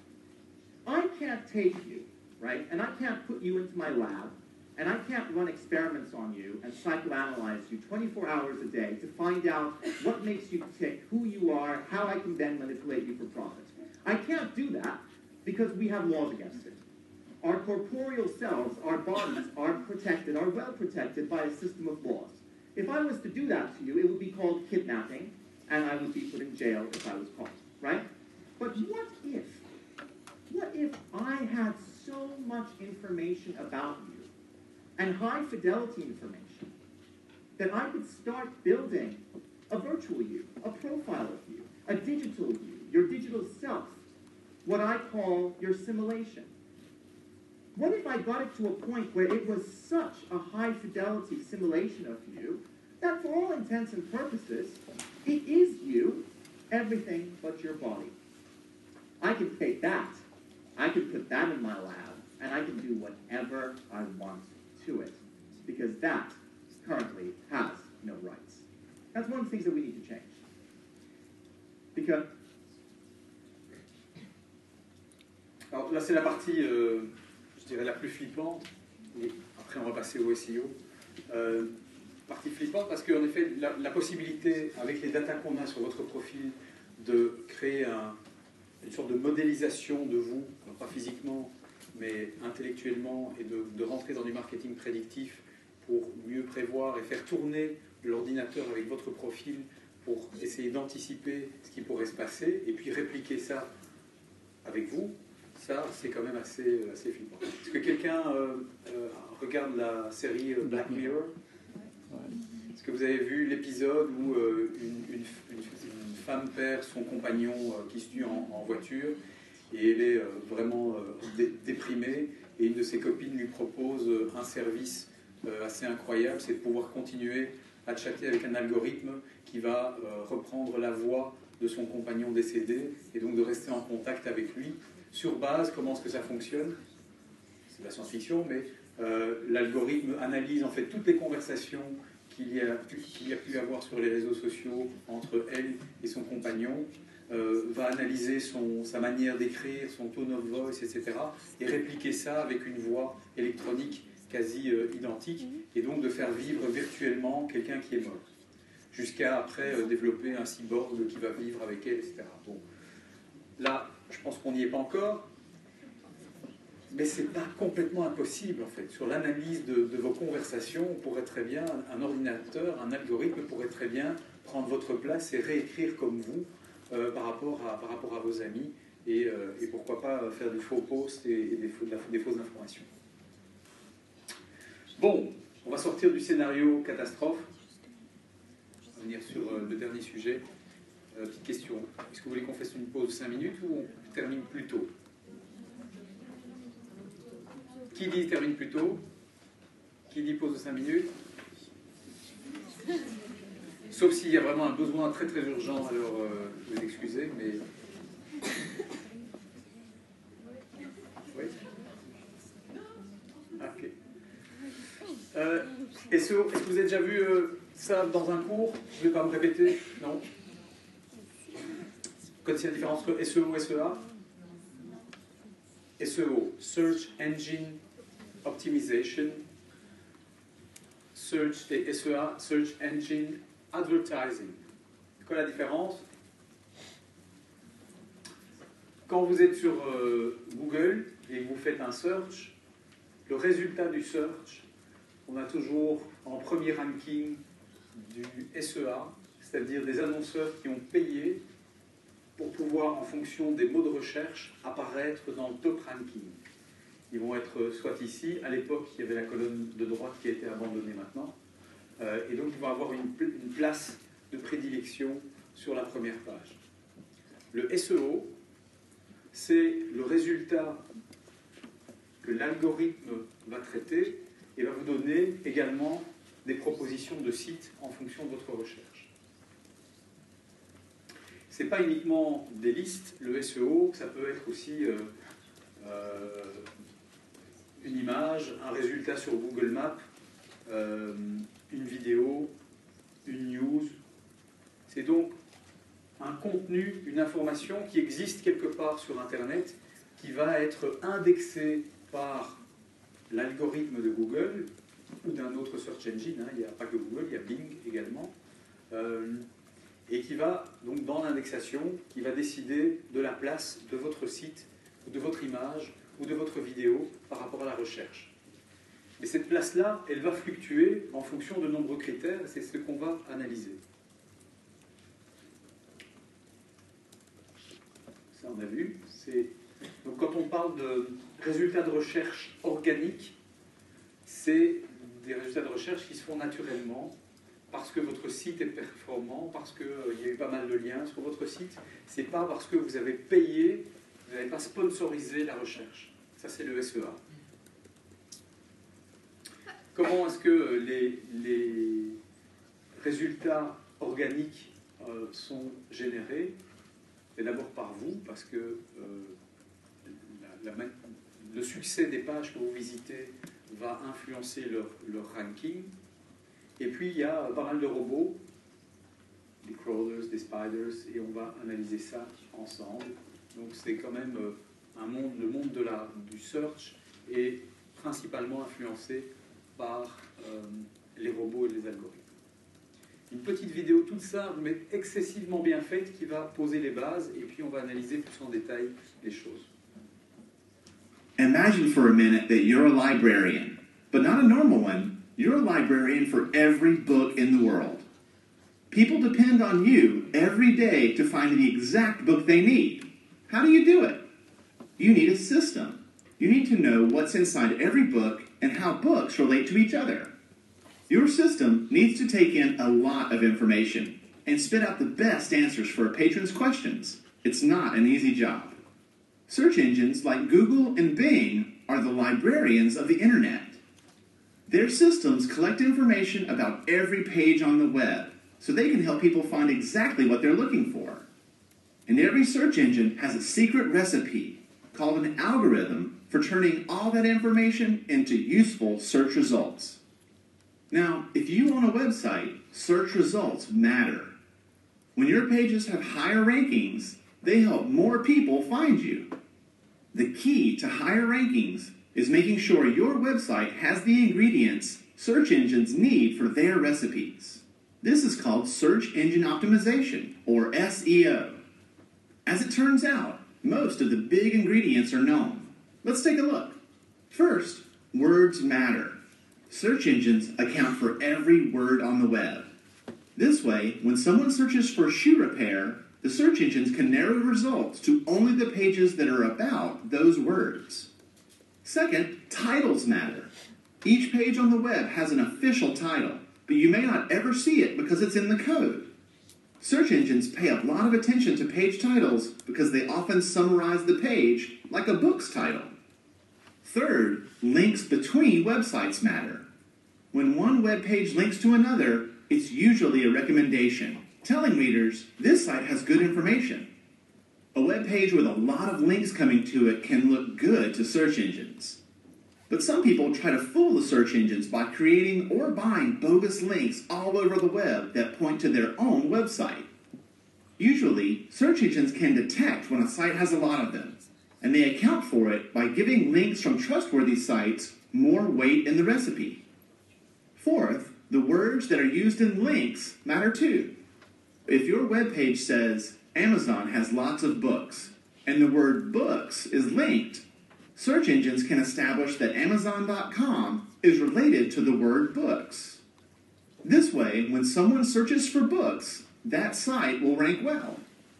I can't take you, right, and I can't put you into my lab, and I can't run experiments on you and psychoanalyze you 24 hours a day to find out what makes you tick, who you are, how I can then manipulate you for profit. I can't do that because we have laws against it. Our corporeal selves, our bodies, are protected, are well protected by a system of laws. If I was to do that to you, it would be called kidnapping, and I would be put in jail if I was caught, right? But what if I had so much information about you, and high fidelity information, that I could start building a virtual you, a profile of you, a digital you, your digital self, what I call your simulation. What if I got it to a point where it was such a high fidelity simulation of you that for all intents and purposes, it is you, everything but your body. I can take that, I can put that in my lab, and I can do whatever I want to it, because that currently has no rights. That's one of the things that we need to change. Because... Alors là, c'est la partie, je dirais, la plus flippante, et après on va passer au SEO. Partie flippante parce qu'en effet, la possibilité, avec les datas qu'on a sur votre profil, de créer une sorte de modélisation de vous, alors pas physiquement, mais intellectuellement, et de rentrer dans du marketing prédictif pour mieux prévoir et faire tourner l'ordinateur avec votre profil pour essayer d'anticiper ce qui pourrait se passer et puis répliquer ça avec vous, ça c'est quand même assez flippant. Est-ce que quelqu'un regarde la série Black Mirror? Est-ce que vous avez vu l'épisode où une femme perd son compagnon qui se tue en voiture et elle est vraiment déprimée et une de ses copines lui propose un service assez incroyable, c'est de pouvoir continuer à chatter avec un algorithme qui va reprendre la voix de son compagnon décédé et donc de rester en contact avec lui sur base, comment est-ce que ça fonctionne? C'est de la science-fiction, mais l'algorithme analyse en fait toutes les conversations qu'il y a pu avoir sur les réseaux sociaux entre elle et son compagnon, va analyser sa manière d'écrire, son tone of voice, etc. et répliquer ça avec une voix électronique quasi identique, et donc de faire vivre virtuellement quelqu'un qui est mort. Jusqu'à après développer un cyborg qui va vivre avec elle, etc. Bon. Là, je pense qu'on n'y est pas encore, mais c'est pas complètement impossible en fait. Sur l'analyse de vos conversations, on pourrait très bien, un ordinateur, un algorithme pourrait très bien prendre votre place et réécrire comme vous par rapport à vos amis, et pourquoi pas faire du faux post et des fausses informations. Bon, on va sortir du scénario catastrophe. On va venir sur le dernier sujet. Petite question. Est-ce que vous voulez qu'on fasse une pause de 5 minutes ou on termine plus tôt? Qui dit termine plus tôt? Qui dit pause de 5 minutes? Sauf s'il y a vraiment un besoin très très urgent, alors vous excusez, mais... Oui? Ok. Est-ce que vous avez déjà vu ça dans un cours? Je ne vais pas me répéter, non? Vous connaissez la différence entre SEO et SEA? SEO, Search Engine Optimization. Search et SEA, Search Engine Advertising. C'est quoi la différence? Quand vous êtes sur Google et vous faites un search, le résultat du search, on a toujours en premier ranking du SEA, c'est-à-dire des annonceurs qui ont payé pour pouvoir, en fonction des mots de recherche, apparaître dans le top ranking. Ils vont être soit ici, à l'époque, il y avait la colonne de droite qui a été abandonnée maintenant, et donc ils vont avoir une place de prédilection sur la première page. Le SEO, c'est le résultat que l'algorithme va traiter et va vous donner également des propositions de sites en fonction de votre recherche. Ce n'est pas uniquement des listes, le SEO, ça peut être aussi une image, un résultat sur Google Maps, une vidéo, une news. C'est donc un contenu, une information qui existe quelque part sur Internet, qui va être indexé par l'algorithme de Google ou d'un autre search engine, hein. Il n'y a pas que Google, il y a Bing également, et qui va, donc dans l'indexation, qui va décider de la place de votre site, ou de votre image, ou de votre vidéo par rapport à la recherche. Et cette place-là, elle va fluctuer en fonction de nombreux critères, c'est ce qu'on va analyser. Ça, on a vu. Donc, quand on parle de résultats de recherche organiques, c'est des résultats de recherche qui se font naturellement parce que votre site est performant, parce qu'il y a eu pas mal de liens sur votre site. Ce n'est pas parce que vous avez payé, vous n'avez pas sponsorisé la recherche. Ça, c'est le SEA. Comment est-ce que les résultats organiques sont générés? Et d'abord par vous, parce que le succès des pages que vous visitez va influencer leur ranking. Et puis il y a pas mal de robots, des crawlers, des spiders, et on va analyser ça ensemble. Donc c'est quand même le monde du search est principalement influencé par les robots et les algorithmes. Une petite vidéo toute simple, mais excessivement bien faite, qui va poser les bases, et puis on va analyser plus en détail les choses. Imagine for a minute that you're a librarian, but not a normal one. You're a librarian for every book in the world. People depend on you every day to find the exact book they need. How do you do it? You need a system. You need to know what's inside every book and how books relate to each other. Your system needs to take in a lot of information and spit out the best answers for a patron's questions. It's not an easy job. Search engines like Google and Bing are the librarians of the internet. Their systems collect information about every page on the web, so they can help people find exactly what they're looking for. And every search engine has a secret recipe called an algorithm for turning all that information into useful search results. Now, if you own a website, search results matter. When your pages have higher rankings, they help more people find you. The key to higher rankings is making sure your website has the ingredients search engines need for their recipes. This is called search engine optimization, or SEO. As it turns out, most of the big ingredients are known. Let's take a look. First, words matter. Search engines account for every word on the web. This way, when someone searches for shoe repair, the search engines can narrow the results to only the pages that are about those words. Second, titles matter. Each page on the web has an official title, but you may not ever see it because it's in the code. Search engines pay a lot of attention to page titles because they often summarize the page like a book's title. Third, links between websites matter. When one web page links to another, it's usually a recommendation, telling readers this site has good information. A web page with a lot of links coming to it can look good to search engines. But some people try to fool the search engines by creating or buying bogus links all over the web that point to their own website. Usually, search engines can detect when a site has a lot of them, and they account for it by giving links from trustworthy sites more weight in the recipe. Fourth, the words that are used in links matter too. If your web page says, Amazon has lots of books, and the word books is linked, search engines can establish that Amazon.com is related to the word books. This way, when someone searches for books, that site will rank well.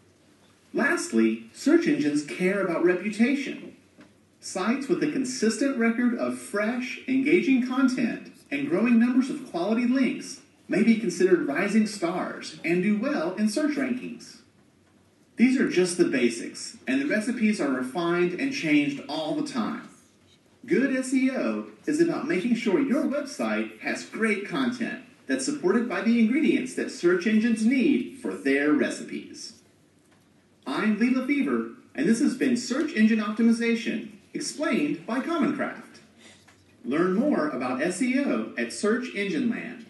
Lastly, search engines care about reputation. Sites with a consistent record of fresh, engaging content and growing numbers of quality links may be considered rising stars and do well in search rankings. These are just the basics, and the recipes are refined and changed all the time. Good SEO is about making sure your website has great content that's supported by the ingredients that search engines need for their recipes. I'm Lee Lefevre, and this has been Search Engine Optimization, explained by Commoncraft. Learn more about SEO at Search Engine Land.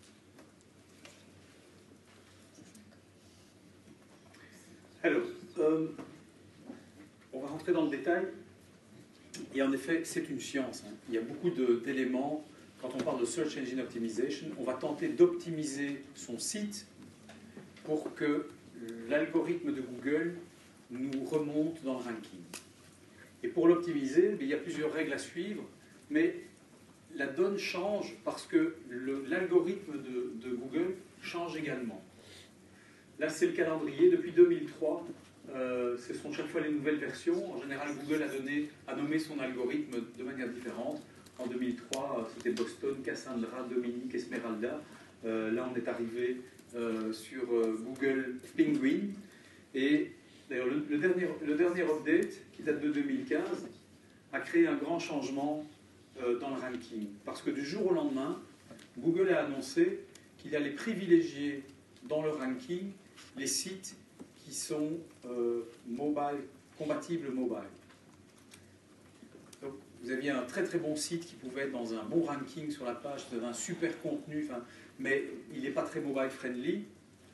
Alors, on va rentrer dans le détail. Et en effet, c'est une science. Hein. Il y a beaucoup d'éléments. Quand on parle de Search Engine Optimization, on va tenter d'optimiser son site pour que l'algorithme de Google nous remonte dans le ranking. Et pour l'optimiser, il y a plusieurs règles à suivre, mais la donne change parce que l'algorithme de Google change également. Là, c'est le calendrier. Depuis 2003, ce sont chaque fois les nouvelles versions. En général, Google a nommé son algorithme de manière différente. En 2003, c'était Boston, Cassandra, Dominique, Esmeralda. Là, on est arrivé sur Google Penguin. Et d'ailleurs, le dernier update, qui date de 2015, a créé un grand changement dans le ranking. Parce que du jour au lendemain, Google a annoncé qu'il allait privilégier dans le ranking les sites qui sont compatibles mobile. Donc, vous aviez un très très bon site qui pouvait être dans un bon ranking sur la page, vous avez un super contenu, mais il n'est pas très mobile friendly,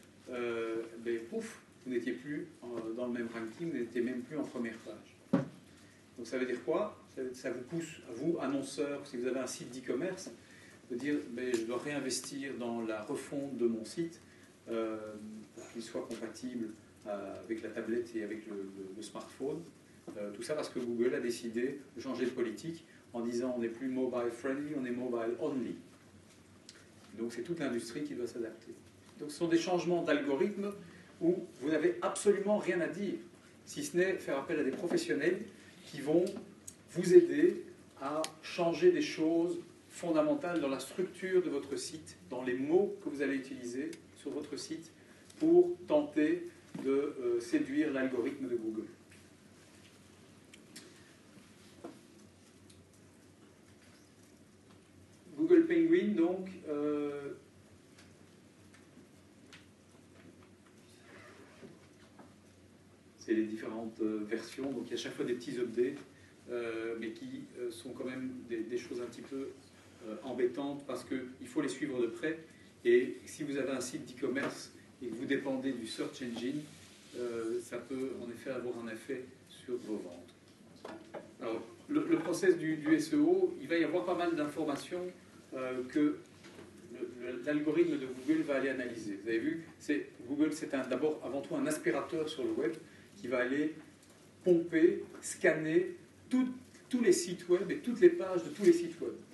pouf, vous n'étiez plus dans le même ranking, vous n'étiez même plus en première page. Donc ça veut dire quoi? Ça vous pousse, à vous, annonceurs, si vous avez un site d'e-commerce, de dire je dois réinvestir dans la refonte de mon site pour qu'il soit compatible avec la tablette et avec le smartphone. Tout ça parce que Google a décidé de changer de politique en disant on n'est plus mobile friendly, on est mobile only. Donc c'est toute l'industrie qui doit s'adapter. Donc ce sont des changements d'algorithme où vous n'avez absolument rien à dire, si ce n'est faire appel à des professionnels qui vont vous aider à changer des choses fondamentales dans la structure de votre site, dans les mots que vous allez utiliser sur votre site pour tenter de séduire l'algorithme de Google. Google Penguin, donc, c'est les différentes versions, donc il y a chaque fois des petits updates, mais qui sont quand même des choses un petit peu embêtantes parce qu'il faut les suivre de près. Et si vous avez un site d'e-commerce et que vous dépendez du search engine, ça peut en effet avoir un effet sur vos ventes. Alors, le process du SEO, il va y avoir pas mal d'informations que l'algorithme de Google va aller analyser. Vous avez vu, Google, c'est d'abord avant tout un aspirateur sur le web qui va aller pomper, scanner tous les sites web et toutes les pages de tous les sites web.